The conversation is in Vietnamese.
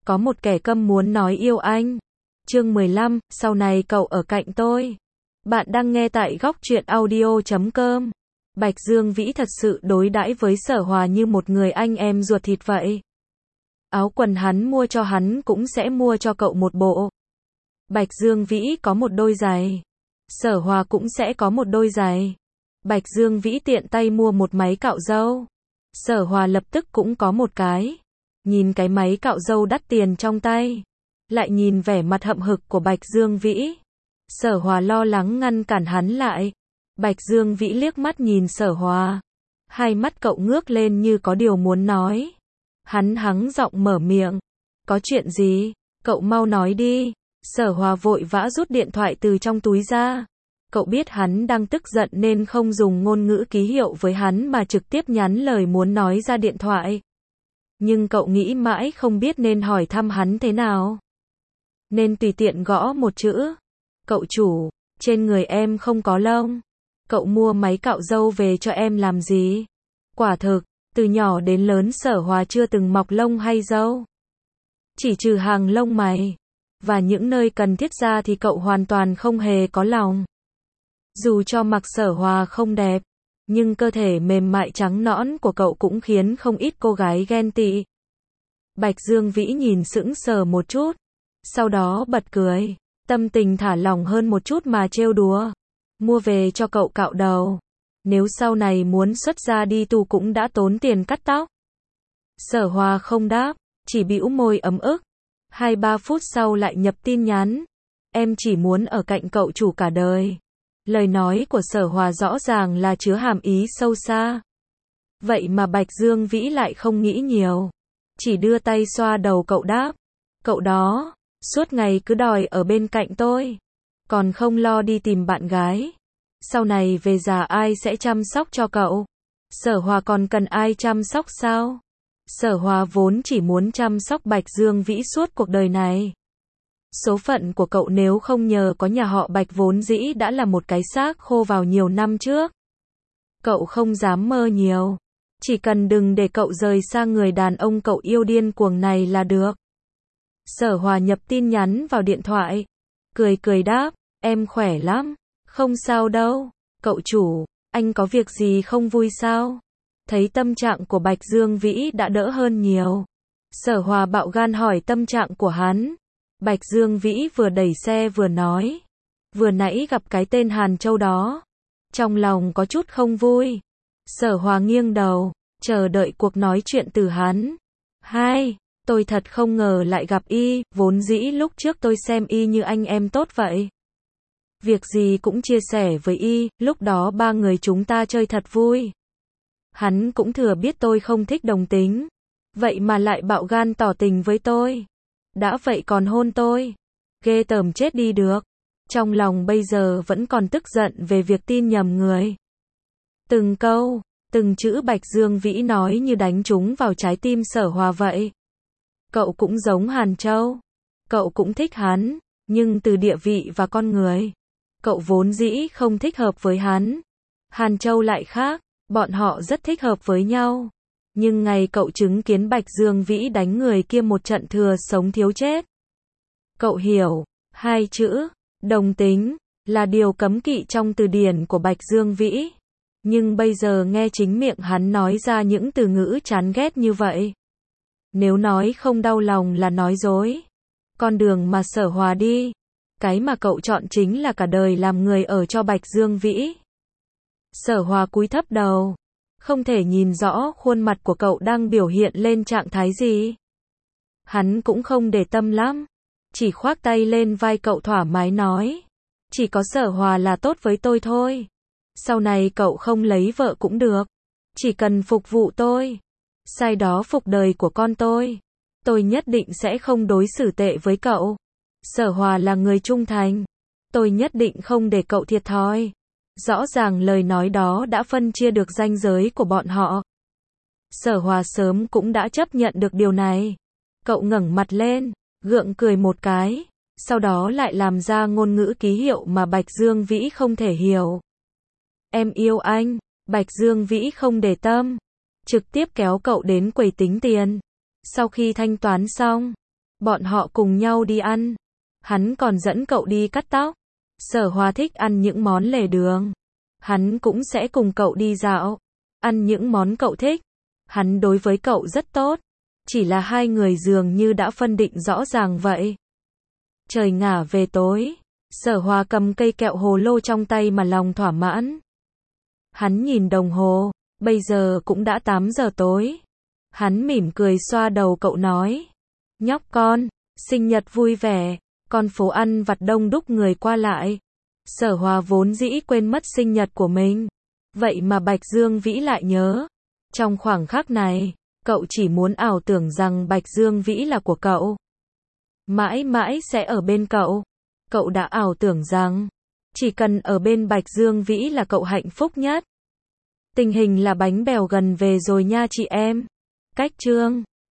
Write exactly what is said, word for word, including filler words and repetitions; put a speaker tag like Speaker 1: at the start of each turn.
Speaker 1: Có một kẻ câm muốn nói yêu anh. Chương mười lăm, sau này cậu ở cạnh tôi. Bạn đang nghe tại góc truyện audio chấm com. Bạch Dương Vĩ thật sự đối đãi với Sở Hòa như một người anh em ruột thịt vậy. Áo quần hắn mua cho hắn cũng sẽ mua cho cậu một bộ. Bạch Dương Vĩ có một đôi giày. Sở Hòa cũng sẽ có một đôi giày. Bạch Dương Vĩ tiện tay mua một máy cạo râu. Sở Hòa lập tức cũng có một cái. Nhìn cái máy cạo râu đắt tiền trong tay, lại nhìn vẻ mặt hậm hực của Bạch Dương Vĩ, Sở Hòa lo lắng ngăn cản hắn lại. Bạch Dương Vĩ liếc mắt nhìn Sở Hòa, hai mắt cậu ngước lên như có điều muốn nói. Hắn hắng giọng mở miệng, có chuyện gì, cậu mau nói đi. Sở Hòa vội vã rút điện thoại từ trong túi ra. Cậu biết hắn đang tức giận nên không dùng ngôn ngữ ký hiệu với hắn mà trực tiếp nhắn lời muốn nói ra điện thoại. Nhưng cậu nghĩ mãi không biết nên hỏi thăm hắn thế nào, nên tùy tiện gõ một chữ. Cậu chủ, trên người em không có lông. Cậu mua máy cạo râu về cho em làm gì? Quả thực, từ nhỏ đến lớn Sở Hòa chưa từng mọc lông hay râu. Chỉ trừ hàng lông mày và những nơi cần thiết ra thì cậu hoàn toàn không hề có lòng. Dù cho mặc Sở Hòa không đẹp, nhưng cơ thể mềm mại trắng nõn của cậu cũng khiến không ít cô gái ghen tị. Bạch Dương Vĩ nhìn sững sờ một chút, sau đó bật cười, tâm tình thả lỏng hơn một chút mà trêu đùa. Mua về cho cậu cạo đầu, nếu sau này muốn xuất gia đi tu cũng đã tốn tiền cắt tóc. Sở Hòa không đáp, chỉ bĩu môi ấm ức. Hai ba phút sau lại nhập tin nhắn, em chỉ muốn ở cạnh cậu chủ cả đời. Lời nói của Sở Hòa rõ ràng là chứa hàm ý sâu xa. Vậy mà Bạch Dương Vĩ lại không nghĩ nhiều, chỉ đưa tay xoa đầu cậu đáp, cậu đó, suốt ngày cứ đòi ở bên cạnh tôi, còn không lo đi tìm bạn gái. Sau này về già ai sẽ chăm sóc cho cậu? Sở Hòa còn cần ai chăm sóc sao? Sở Hòa vốn chỉ muốn chăm sóc Bạch Dương Vĩ suốt cuộc đời này. Số phận của cậu nếu không nhờ có nhà họ Bạch vốn dĩ đã là một cái xác khô vào nhiều năm trước. Cậu không dám mơ nhiều, chỉ cần đừng để cậu rời xa người đàn ông cậu yêu điên cuồng này là được. Sở Hòa nhập tin nhắn vào điện thoại, cười cười đáp, em khỏe lắm, không sao đâu. Cậu chủ, anh có việc gì không vui sao? Thấy tâm trạng của Bạch Dương Vĩ đã đỡ hơn nhiều, Sở Hòa bạo gan hỏi tâm trạng của hắn. Bạch Dương Vĩ vừa đẩy xe vừa nói, vừa nãy gặp cái tên Hàn Châu đó, trong lòng có chút không vui. Sở Hòa nghiêng đầu, chờ đợi cuộc nói chuyện từ hắn. Hai, tôi thật không ngờ lại gặp y, vốn dĩ lúc trước tôi xem y như anh em tốt vậy. Việc gì cũng chia sẻ với y, lúc đó ba người chúng ta chơi thật vui. Hắn cũng thừa biết tôi không thích đồng tính, vậy mà lại bạo gan tỏ tình với tôi. Đã vậy còn hôn tôi, ghê tởm chết đi được. Trong lòng bây giờ vẫn còn tức giận về việc tin nhầm người. Từng câu, từng chữ Bạch Dương Vĩ nói như đánh trúng vào trái tim Sở Hòa vậy. Cậu cũng giống Hàn Châu, cậu cũng thích hắn, nhưng từ địa vị và con người, cậu vốn dĩ không thích hợp với hắn. Hàn Châu lại khác, bọn họ rất thích hợp với nhau. Nhưng ngày cậu chứng kiến Bạch Dương Vĩ đánh người kia một trận thừa sống thiếu chết, cậu hiểu, hai chữ, đồng tính, là điều cấm kỵ trong từ điển của Bạch Dương Vĩ. Nhưng bây giờ nghe chính miệng hắn nói ra những từ ngữ chán ghét như vậy. Nếu nói không đau lòng là nói dối. Con đường mà Sở Hòa đi, cái mà cậu chọn chính là cả đời làm người ở cho Bạch Dương Vĩ. Sở Hòa cúi thấp đầu, không thể nhìn rõ khuôn mặt của cậu đang biểu hiện lên trạng thái gì. Hắn cũng không để tâm lắm, chỉ khoác tay lên vai cậu thoải mái nói, chỉ có Sở Hòa là tốt với tôi thôi. Sau này cậu không lấy vợ cũng được, chỉ cần phục vụ tôi, sai đó phục đời của con tôi, tôi nhất định sẽ không đối xử tệ với cậu. Sở Hòa là người trung thành, tôi nhất định không để cậu thiệt thòi. Rõ ràng lời nói đó đã phân chia được ranh giới của bọn họ. Sở Hòa sớm cũng đã chấp nhận được điều này. Cậu ngẩng mặt lên, gượng cười một cái, sau đó lại làm ra ngôn ngữ ký hiệu mà Bạch Dương Vĩ không thể hiểu. Em yêu anh. Bạch Dương Vĩ không để tâm, trực tiếp kéo cậu đến quầy tính tiền. Sau khi thanh toán xong, Bọn họ cùng nhau đi ăn. Hắn còn dẫn cậu đi cắt tóc. Sở Hoa thích ăn những món lề đường. Hắn cũng sẽ cùng cậu đi dạo. Ăn những món cậu thích. Hắn đối với cậu rất tốt. Chỉ là hai người dường như đã phân định rõ ràng vậy. Trời ngả về tối. Sở Hoa cầm cây kẹo hồ lô trong tay mà lòng thỏa mãn. Hắn nhìn đồng hồ. Bây giờ cũng đã tám giờ tối. Hắn mỉm cười xoa đầu cậu nói. Nhóc con, sinh nhật vui vẻ. Con phố ăn vặt đông đúc người qua lại. Sở Hoa vốn dĩ quên mất sinh nhật của mình. Vậy mà Bạch Dương Vĩ lại nhớ. Trong khoảng khắc này, cậu chỉ muốn ảo tưởng rằng Bạch Dương Vĩ là của cậu. Mãi mãi sẽ ở bên cậu. Cậu đã ảo tưởng rằng, chỉ cần ở bên Bạch Dương Vĩ là cậu hạnh phúc nhất. Tình hình là bánh bèo gần về rồi nha chị em. Cách chương